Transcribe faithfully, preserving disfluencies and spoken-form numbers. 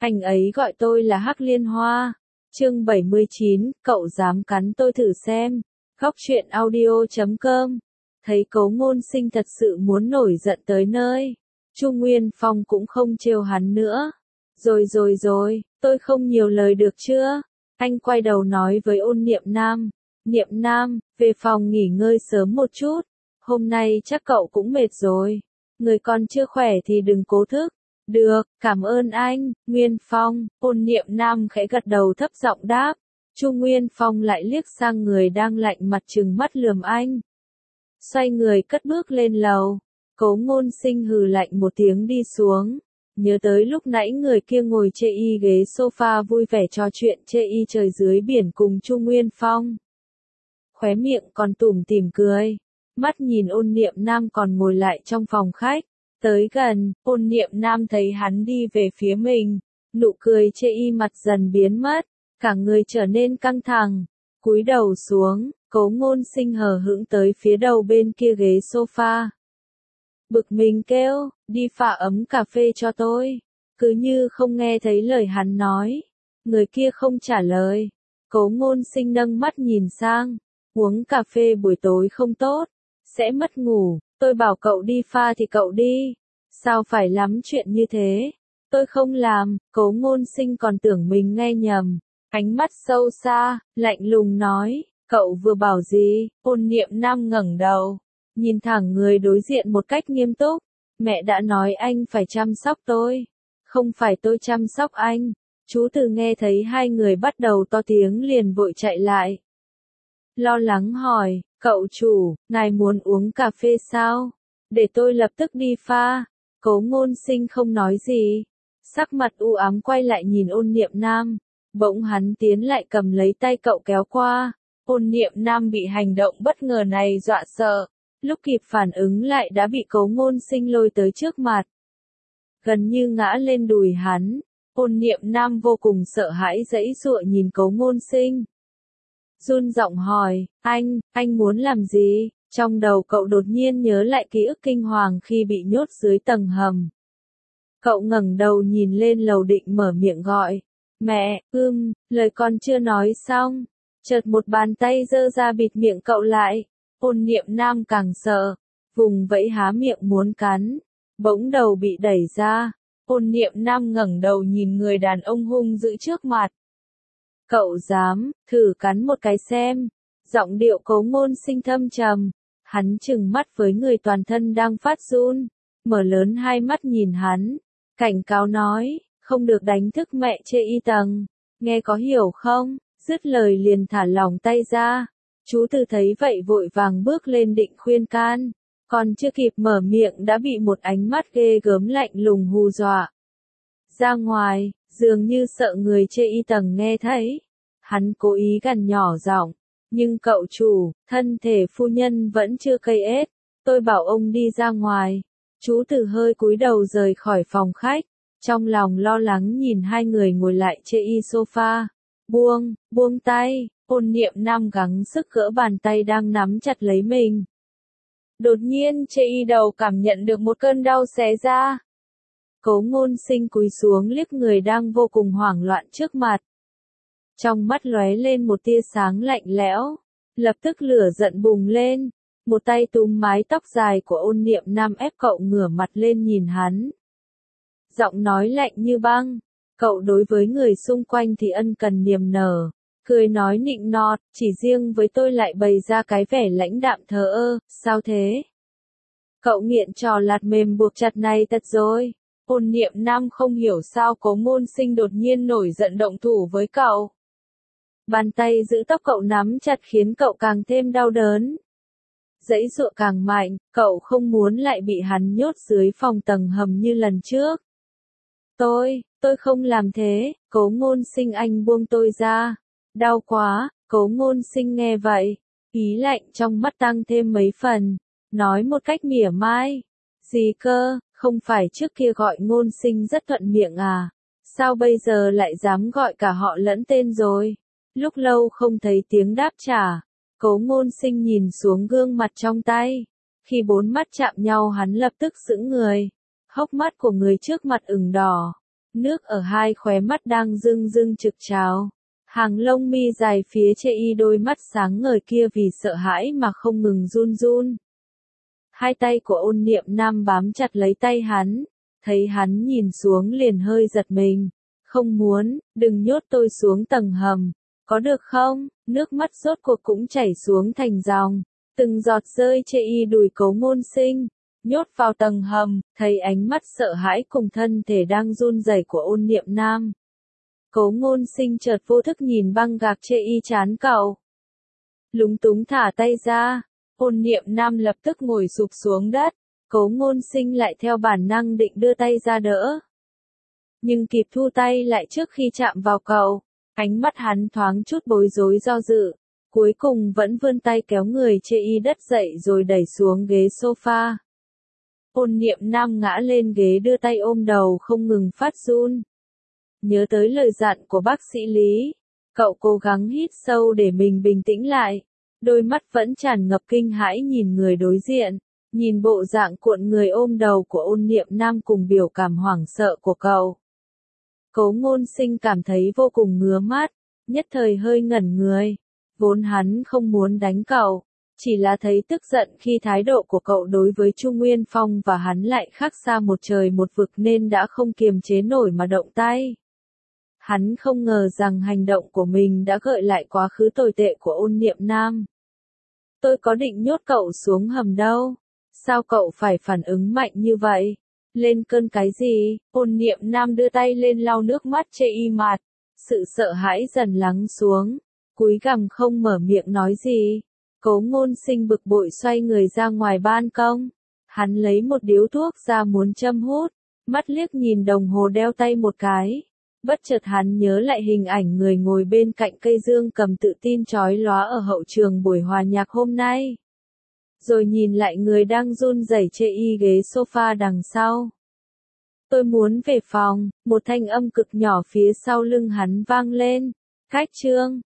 Anh ấy gọi tôi là Hắc Liên Hoa. Chương bảy mươi chín, cậu dám cắn tôi thử xem. Góc truyện audio chấm com. Thấy Cố Ngôn Sinh thật sự muốn nổi giận tới nơi, Chu Nguyên Phong cũng không trêu hắn nữa. Rồi rồi rồi, tôi không nhiều lời được chưa? Anh quay đầu nói với Ôn Niệm Nam. Niệm Nam, về phòng nghỉ ngơi sớm một chút. Hôm nay chắc cậu cũng mệt rồi. Người còn chưa khỏe thì đừng cố thức. Được, cảm ơn anh, Nguyên Phong. Ôn Niệm Nam khẽ gật đầu thấp giọng đáp. Chu Nguyên Phong lại liếc sang người đang lạnh mặt trừng mắt lườm anh. Xoay người cất bước lên lầu. Cố Ngôn Sinh hừ lạnh một tiếng đi xuống. Nhớ tới lúc nãy người kia ngồi chê y ghế sofa vui vẻ trò chuyện chê y trời dưới biển cùng Chu Nguyên Phong. Khóe miệng còn tủm tỉm cười. Mắt nhìn Ôn Niệm Nam còn ngồi lại trong phòng khách. Tới gần, Ôn Niệm Nam thấy hắn đi về phía mình. Nụ cười chê y mặt dần biến mất. Cả người trở nên căng thẳng. Cúi đầu xuống, Cố Ngôn Sinh hờ hững tới phía đầu bên kia ghế sofa. Bực mình kêu, đi pha ấm cà phê cho tôi. Cứ như không nghe thấy lời hắn nói. Người kia không trả lời. Cố Ngôn Sinh nâng mắt nhìn sang. Uống cà phê buổi tối không tốt. Sẽ mất ngủ. Tôi bảo cậu đi pha thì cậu đi. Sao phải lắm chuyện như thế? Tôi không làm. Cố Ngôn Sinh còn tưởng mình nghe nhầm. Ánh mắt sâu xa, lạnh lùng nói. Cậu vừa bảo gì? Ôn Niệm Nam ngẩng đầu. Nhìn thẳng người đối diện một cách nghiêm túc. Mẹ đã nói anh phải chăm sóc tôi. Không phải tôi chăm sóc anh. Chú Từ nghe thấy hai người bắt đầu to tiếng liền vội chạy lại. Lo lắng hỏi, cậu chủ, ngài muốn uống cà phê sao? Để tôi lập tức đi pha. Cố Ngôn Sinh không nói gì. Sắc mặt u ám quay lại nhìn Ôn Niệm Nam. Bỗng hắn tiến lại cầm lấy tay cậu kéo qua. Ôn Niệm Nam bị hành động bất ngờ này dọa sợ. Lúc kịp phản ứng lại đã bị Cố Ngôn Sinh lôi tới trước mặt. Gần như ngã lên đùi hắn. Ôn Niệm Nam vô cùng sợ hãi giãy giụa nhìn Cố Ngôn Sinh. Run giọng hỏi, anh, anh muốn làm gì? Trong đầu cậu đột nhiên nhớ lại ký ức kinh hoàng khi bị nhốt dưới tầng hầm. Cậu ngẩng đầu nhìn lên lầu định mở miệng gọi. Mẹ, ưm, lời con chưa nói xong. Chợt một bàn tay giơ ra bịt miệng cậu lại. Ôn Niệm Nam càng sợ. Vùng vẫy há miệng muốn cắn. Bỗng đầu bị đẩy ra. Ôn Niệm Nam ngẩng đầu nhìn người đàn ông hung dữ trước mặt. Cậu dám, thử cắn một cái xem. Giọng điệu Cố Ngôn Sinh thâm trầm. Hắn trừng mắt với người toàn thân đang phát run. Mở lớn hai mắt nhìn hắn. Cảnh cáo nói, không được đánh thức mẹ chê y tầng. Nghe có hiểu không? Dứt lời liền thả lỏng tay ra. Chú Từ thấy vậy vội vàng bước lên định khuyên can. Còn chưa kịp mở miệng đã bị một ánh mắt ghê gớm lạnh lùng hù dọa. Ra ngoài, dường như sợ người chê y tầng nghe thấy. Hắn cố ý gằn nhỏ giọng. Nhưng cậu chủ, thân thể phu nhân vẫn chưa cây ết. Tôi bảo ông đi ra ngoài. Chú Từ hơi cúi đầu rời khỏi phòng khách. Trong lòng lo lắng nhìn hai người ngồi lại chê y sofa. Buông, buông tay. Ôn Niệm Nam gắng sức gỡ bàn tay đang nắm chặt lấy mình. Đột nhiên chê y đầu cảm nhận được một cơn đau xé ra. Cố Ngôn Sinh cúi xuống liếc người đang vô cùng hoảng loạn trước mặt. Trong mắt lóe lên một tia sáng lạnh lẽo. Lập tức lửa giận bùng lên. Một tay túm mái tóc dài của Ôn Niệm Nam ép cậu ngửa mặt lên nhìn hắn. Giọng nói lạnh như băng. Cậu đối với người xung quanh thì ân cần niềm nở. Cười nói nịnh nọt, chỉ riêng với tôi lại bày ra cái vẻ lãnh đạm thờ ơ, sao thế? Cậu nghiện trò lạt mềm buộc chặt này thật rồi. Ôn Niệm Nam không hiểu sao Cố Ngôn Sinh đột nhiên nổi giận động thủ với cậu. Bàn tay giữ tóc cậu nắm chặt khiến cậu càng thêm đau đớn. Giãy giụa càng mạnh, cậu không muốn lại bị hắn nhốt dưới phòng tầng hầm như lần trước. Tôi, tôi không làm thế, Cố Ngôn Sinh anh buông tôi ra. Đau quá, Cố Ngôn Sinh nghe vậy. Ý lạnh trong mắt tăng thêm mấy phần. Nói một cách mỉa mai. Gì cơ, không phải trước kia gọi Ngôn Sinh rất thuận miệng à? Sao bây giờ lại dám gọi cả họ lẫn tên rồi? Lúc lâu không thấy tiếng đáp trả. Cố Ngôn Sinh nhìn xuống gương mặt trong tay. Khi bốn mắt chạm nhau hắn lập tức sững người. Hốc mắt của người trước mặt ửng đỏ. Nước ở hai khóe mắt đang rưng rưng trực trào. Hàng lông mi dài phía chê y đôi mắt sáng ngời kia vì sợ hãi mà không ngừng run run. Hai tay của Ôn Niệm Nam bám chặt lấy tay hắn, thấy hắn nhìn xuống liền hơi giật mình. Không muốn, đừng nhốt tôi xuống tầng hầm, có được không? Nước mắt rốt cuộc cũng chảy xuống thành dòng, từng giọt rơi chê y đùi Cố Ngôn Sinh. Nhốt vào tầng hầm, thấy ánh mắt sợ hãi cùng thân thể đang run rẩy của Ôn Niệm Nam. Cố Ngôn Sinh chợt vô thức nhìn băng gạc chê y trán cậu. Lúng túng thả tay ra, Ôn Niệm Nam lập tức ngồi sụp xuống đất, Cố Ngôn Sinh lại theo bản năng định đưa tay ra đỡ. Nhưng kịp thu tay lại trước khi chạm vào cậu, ánh mắt hắn thoáng chút bối rối do dự, cuối cùng vẫn vươn tay kéo người chê y đất dậy rồi đẩy xuống ghế sofa. Ôn Niệm Nam ngã lên ghế đưa tay ôm đầu không ngừng phát run. Nhớ tới lời dặn của bác sĩ Lý, cậu cố gắng hít sâu để mình bình tĩnh lại, đôi mắt vẫn tràn ngập kinh hãi nhìn người đối diện, nhìn bộ dạng cuộn người ôm đầu của Ôn Niệm Nam cùng biểu cảm hoảng sợ của cậu. Cố Ngôn Sinh cảm thấy vô cùng ngứa mắt, nhất thời hơi ngẩn người, vốn hắn không muốn đánh cậu, chỉ là thấy tức giận khi thái độ của cậu đối với Chu Nguyên Phong và hắn lại khác xa một trời một vực nên đã không kiềm chế nổi mà động tay. Hắn không ngờ rằng hành động của mình đã gợi lại quá khứ tồi tệ của Ôn Niệm Nam. Tôi có định nhốt cậu xuống hầm đâu, sao cậu phải phản ứng mạnh như vậy? Lên cơn cái gì? Ôn Niệm Nam đưa tay lên lau nước mắt chê y mặt, sự sợ hãi dần lắng xuống, cúi gằm không mở miệng nói gì. Cố Ngôn Sinh bực bội xoay người ra ngoài ban công, hắn lấy một điếu thuốc ra muốn châm hút, mắt liếc nhìn đồng hồ đeo tay một cái, bất chợt hắn nhớ lại hình ảnh người ngồi bên cạnh cây dương cầm tự tin chói lóa ở hậu trường buổi hòa nhạc hôm nay. Rồi nhìn lại người đang run rẩy chê y ghế sofa đằng sau. Tôi muốn về phòng, một thanh âm cực nhỏ phía sau lưng hắn vang lên. Cách chương